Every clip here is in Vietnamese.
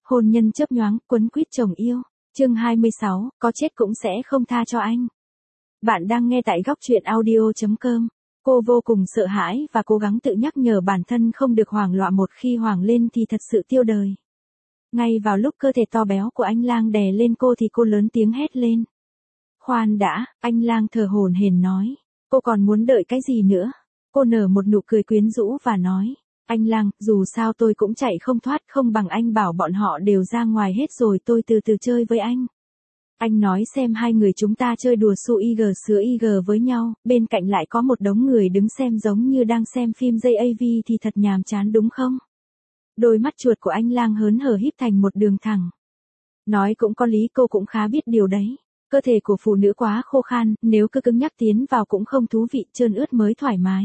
hôn nhân chớp nhoáng, quấn quýt chồng yêu. Chương 26, có chết cũng sẽ không tha cho anh. Bạn đang nghe tại góc truyện audio.com. Cô vô cùng sợ hãi và cố gắng tự nhắc nhở bản thân không được hoảng loạn, một khi hoảng lên thì thật sự tiêu đời. Ngay vào lúc cơ thể to béo của anh Lang đè lên cô thì cô lớn tiếng hét lên. Khoan đã, anh Lang thở hổn hển nói. Cô còn muốn đợi cái gì nữa? Cô nở một nụ cười quyến rũ và nói. Anh Lang, dù sao tôi cũng chạy không thoát, không bằng anh bảo bọn họ đều ra ngoài hết rồi tôi từ từ chơi với anh. Anh nói xem hai người chúng ta chơi đùa su IG sứa IG với nhau, bên cạnh lại có một đống người đứng xem giống như đang xem phim JAV thì thật nhàm chán đúng không? Đôi mắt chuột của anh Lang hớn hở híp thành một đường thẳng. Nói cũng có lý, cô cũng khá biết điều đấy. Cơ thể của phụ nữ quá khô khan, nếu cứ cứng nhắc tiến vào cũng không thú vị, trơn ướt mới thoải mái.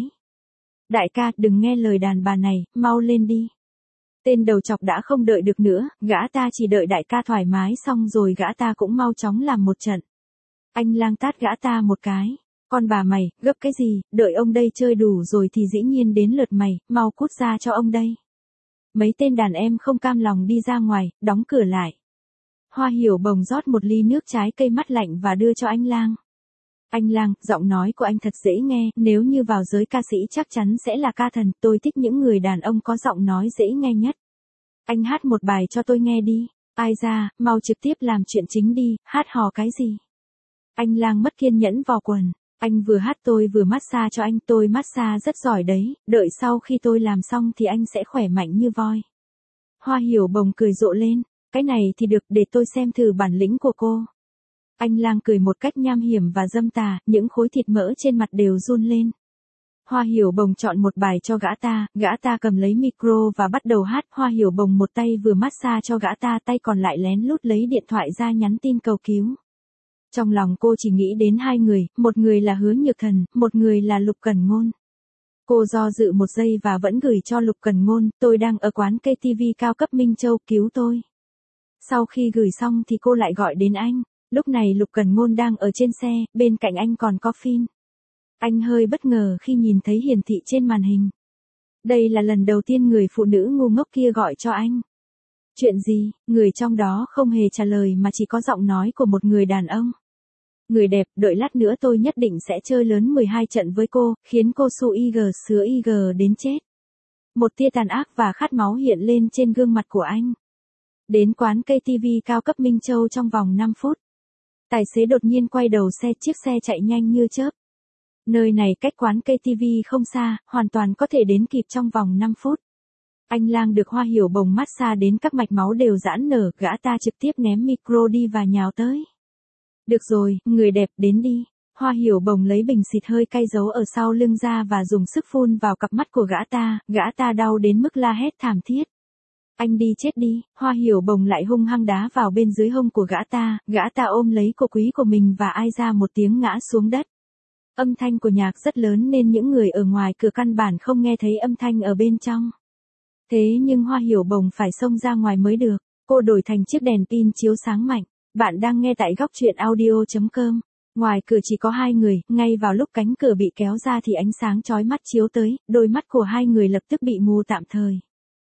Đại ca, đừng nghe lời đàn bà này, mau lên đi. Tên đầu chọc đã không đợi được nữa, gã ta chỉ đợi đại ca thoải mái xong rồi gã ta cũng mau chóng làm một trận. Anh Lang tát gã ta một cái. Con bà mày, gấp cái gì, đợi ông đây chơi đủ rồi thì dĩ nhiên đến lượt mày, mau cút ra cho ông đây. Mấy tên đàn em không cam lòng đi ra ngoài, đóng cửa lại. Hoa Hiểu Bồng rót một ly nước trái cây mát lạnh và đưa cho anh Lang. Anh Lang, giọng nói của anh thật dễ nghe, nếu như vào giới ca sĩ chắc chắn sẽ là ca thần, tôi thích những người đàn ông có giọng nói dễ nghe nhất. Anh hát một bài cho tôi nghe đi. Ai ra, mau trực tiếp làm chuyện chính đi, hát hò cái gì? Anh Lang mất kiên nhẫn vò quần. Anh vừa hát tôi vừa massage cho anh, tôi massage rất giỏi đấy, đợi sau khi tôi làm xong thì anh sẽ khỏe mạnh như voi. Hoa Hiểu Bồng cười rộ lên, cái này thì được, để tôi xem thử bản lĩnh của cô. Anh Lang cười một cách nham hiểm và dâm tà, những khối thịt mỡ trên mặt đều run lên. Hoa Hiểu Bồng chọn một bài cho gã ta cầm lấy micro và bắt đầu hát. Hoa Hiểu Bồng một tay vừa massage cho gã ta, tay còn lại lén lút lấy điện thoại ra nhắn tin cầu cứu. Trong lòng cô chỉ nghĩ đến hai người, một người là Hứa Nhược Thần, một người là Lục Cẩn Ngôn. Cô do dự một giây và vẫn gửi cho Lục Cẩn Ngôn, tôi đang ở quán KTV cao cấp Minh Châu, cứu tôi. Sau khi gửi xong thì cô lại gọi đến anh. Lúc này Lục Cẩn Ngôn đang ở trên xe, bên cạnh anh còn có Phin. Anh hơi bất ngờ khi nhìn thấy hiển thị trên màn hình. Đây là lần đầu tiên người phụ nữ ngu ngốc kia gọi cho anh. Chuyện gì? Người trong đó không hề trả lời mà chỉ có giọng nói của một người đàn ông. Người đẹp, đợi lát nữa tôi nhất định sẽ chơi lớn 12 trận với cô, khiến cô su IG sứa IG đến chết. Một tia tàn ác và khát máu hiện lên trên gương mặt của anh. Đến quán KTV cao cấp Minh Châu trong vòng 5 phút. Tài xế đột nhiên quay đầu xe, chiếc xe chạy nhanh như chớp. Nơi này cách quán KTV không xa, hoàn toàn có thể đến kịp trong vòng 5 phút. Anh Lang được Hoa Hiểu Bồng massage đến các mạch máu đều giãn nở, gã ta trực tiếp ném micro đi và nhào tới. Được rồi, người đẹp, đến đi. Hoa Hiểu Bồng lấy bình xịt hơi cay giấu ở sau lưng ra và dùng sức phun vào cặp mắt của gã ta đau đến mức la hét thảm thiết. Anh đi chết đi. Hoa Hiểu Bồng lại hung hăng đá vào bên dưới hông của gã ta ôm lấy cô quý của mình và ai ra một tiếng ngã xuống đất. Âm thanh của nhạc rất lớn nên những người ở ngoài cửa căn bản không nghe thấy âm thanh ở bên trong. Thế nhưng Hoa Hiểu Bồng phải xông ra ngoài mới được. Cô đổi thành chiếc đèn pin chiếu sáng mạnh. Bạn đang nghe tại góc truyện audio.com. Ngoài cửa chỉ có hai người, ngay vào lúc cánh cửa bị kéo ra thì ánh sáng chói mắt chiếu tới, đôi mắt của hai người lập tức bị mù tạm thời.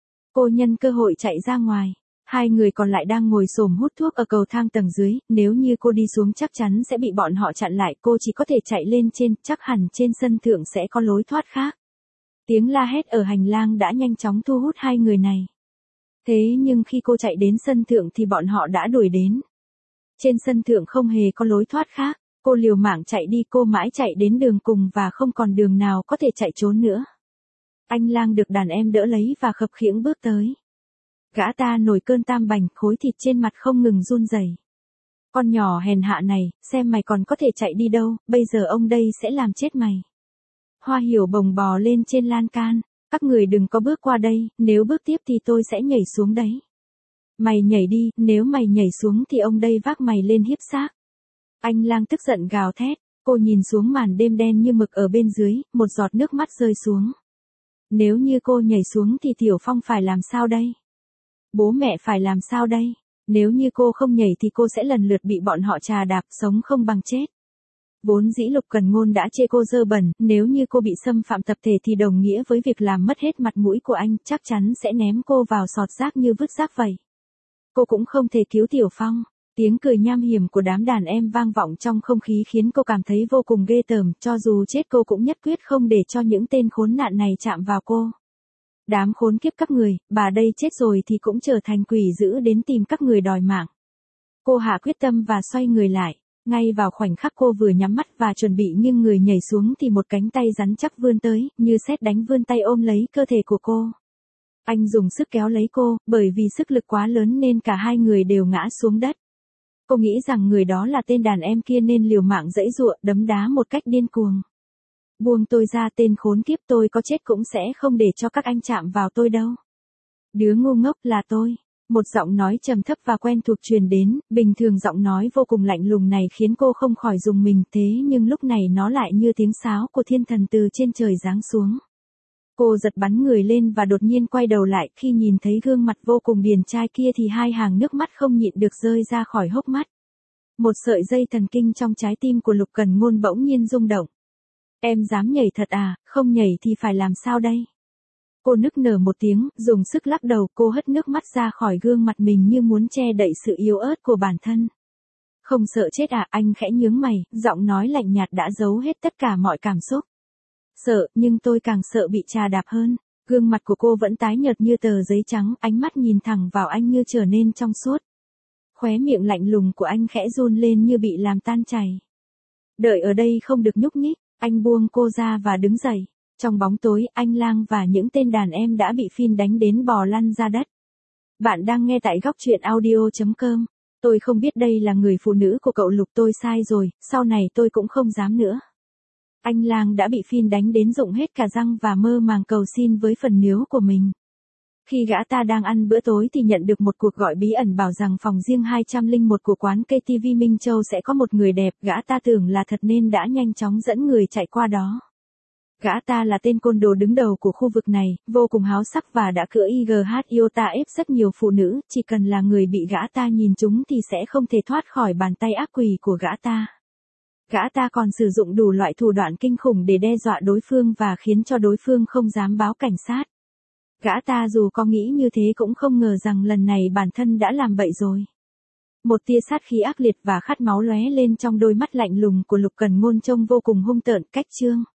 Cô nhân cơ hội chạy ra ngoài. Hai người còn lại đang ngồi xổm hút thuốc ở cầu thang tầng dưới, nếu như cô đi xuống chắc chắn sẽ bị bọn họ chặn lại, cô chỉ có thể chạy lên trên, chắc hẳn trên sân thượng sẽ có lối thoát khác. Tiếng la hét ở hành lang đã nhanh chóng thu hút hai người này. Thế nhưng khi cô chạy đến sân thượng thì bọn họ đã đuổi đến. Trên sân thượng không hề có lối thoát khác, cô liều mạng chạy đi, cô mãi chạy đến đường cùng và không còn đường nào có thể chạy trốn nữa. Anh Lang được đàn em đỡ lấy và khập khiễng bước tới. Gã ta nổi cơn tam bành, khối thịt trên mặt không ngừng run rẩy. Con nhỏ hèn hạ này, xem mày còn có thể chạy đi đâu, bây giờ ông đây sẽ làm chết mày. Hoa Hiểu Bồng bò lên trên lan can, các người đừng có bước qua đây, nếu bước tiếp thì tôi sẽ nhảy xuống đấy. Mày nhảy đi, nếu mày nhảy xuống thì ông đây vác mày lên hiếp xác. Anh Lang tức giận gào thét, cô nhìn xuống màn đêm đen như mực ở bên dưới, một giọt nước mắt rơi xuống. Nếu như cô nhảy xuống thì Tiểu Phong phải làm sao đây? Bố mẹ phải làm sao đây? Nếu như cô không nhảy thì cô sẽ lần lượt bị bọn họ trà đạp, sống không bằng chết. Vốn dĩ Lục Cẩn Ngôn đã chê cô dơ bẩn, nếu như cô bị xâm phạm tập thể thì đồng nghĩa với việc làm mất hết mặt mũi của anh, chắc chắn sẽ ném cô vào sọt rác như vứt rác vậy. cô cũng không thể cứu Tiểu Phong. Tiếng cười nham hiểm của đám đàn em vang vọng trong không khí khiến cô cảm thấy vô cùng ghê tởm, cho dù chết cô cũng nhất quyết không để cho những tên khốn nạn này chạm vào cô. Đám khốn kiếp các người, bà đây chết rồi thì cũng trở thành quỷ dữ đến tìm các người đòi mạng. Cô hạ quyết tâm và xoay người lại. Ngay vào khoảnh khắc cô vừa nhắm mắt và chuẩn bị nghiêng người nhảy xuống thì một cánh tay rắn chắc vươn tới, như sét đánh vươn tay ôm lấy cơ thể của cô. Anh dùng sức kéo lấy cô, bởi vì sức lực quá lớn nên cả hai người đều ngã xuống đất. Cô nghĩ rằng người đó là tên đàn em kia nên liều mạng giãy giụa, đấm đá một cách điên cuồng. Buông tôi ra, tên khốn kiếp, tôi có chết cũng sẽ không để cho các anh chạm vào tôi đâu. Đứa ngu ngốc là tôi. Một giọng nói trầm thấp và quen thuộc truyền đến, bình thường giọng nói vô cùng lạnh lùng này khiến cô không khỏi rùng mình, thế nhưng lúc này nó lại như tiếng sáo của thiên thần từ trên trời giáng xuống. Cô giật bắn người lên và đột nhiên quay đầu lại, khi nhìn thấy gương mặt vô cùng điển trai kia thì hai hàng nước mắt không nhịn được rơi ra khỏi hốc mắt. Một sợi dây thần kinh trong trái tim của Lục Cần Ngôn bỗng nhiên rung động. Em dám nhảy thật à, không nhảy thì phải làm sao đây? Cô nức nở một tiếng, dùng sức lắc đầu, cô hất nước mắt ra khỏi gương mặt mình như muốn che đậy sự yếu ớt của bản thân. Không sợ chết à? Anh khẽ nhướng mày, giọng nói lạnh nhạt đã giấu hết tất cả mọi cảm xúc. Sợ, nhưng tôi càng sợ bị trà đạp hơn. Gương mặt của cô vẫn tái nhợt như tờ giấy trắng, ánh mắt nhìn thẳng vào anh như trở nên trong suốt. Khóe miệng lạnh lùng của anh khẽ run lên như bị làm tan chảy. Đợi ở đây không được nhúc nhích, anh buông cô ra và đứng dậy. Trong bóng tối, anh Lang và những tên đàn em đã bị Phin đánh đến bò lăn ra đất. Bạn đang nghe tại góc truyện audio.com. Tôi không biết đây là người phụ nữ của cậu Lục, tôi sai rồi, sau này tôi cũng không dám nữa. Anh Lang đã bị Phin đánh đến rụng hết cả răng và mơ màng cầu xin với phần níu của mình. Khi gã ta đang ăn bữa tối thì nhận được một cuộc gọi bí ẩn bảo rằng phòng riêng 201 của quán KTV Minh Châu sẽ có một người đẹp, gã ta tưởng là thật nên đã nhanh chóng dẫn người chạy qua đó. Gã ta là tên côn đồ đứng đầu của khu vực này, vô cùng háo sắc và đã cưỡi IGH Iota ép rất nhiều phụ nữ, chỉ cần là người bị gã ta nhìn trúng thì sẽ không thể thoát khỏi bàn tay ác quỷ của gã ta. Gã ta còn sử dụng đủ loại thủ đoạn kinh khủng để đe dọa đối phương và khiến cho đối phương không dám báo cảnh sát. Gã ta dù có nghĩ như thế cũng không ngờ rằng lần này bản thân đã làm bậy rồi. Một tia sát khí ác liệt và khát máu lóe lên trong đôi mắt lạnh lùng của Lục Cần Ngôn trông vô cùng hung tợn. Cách chương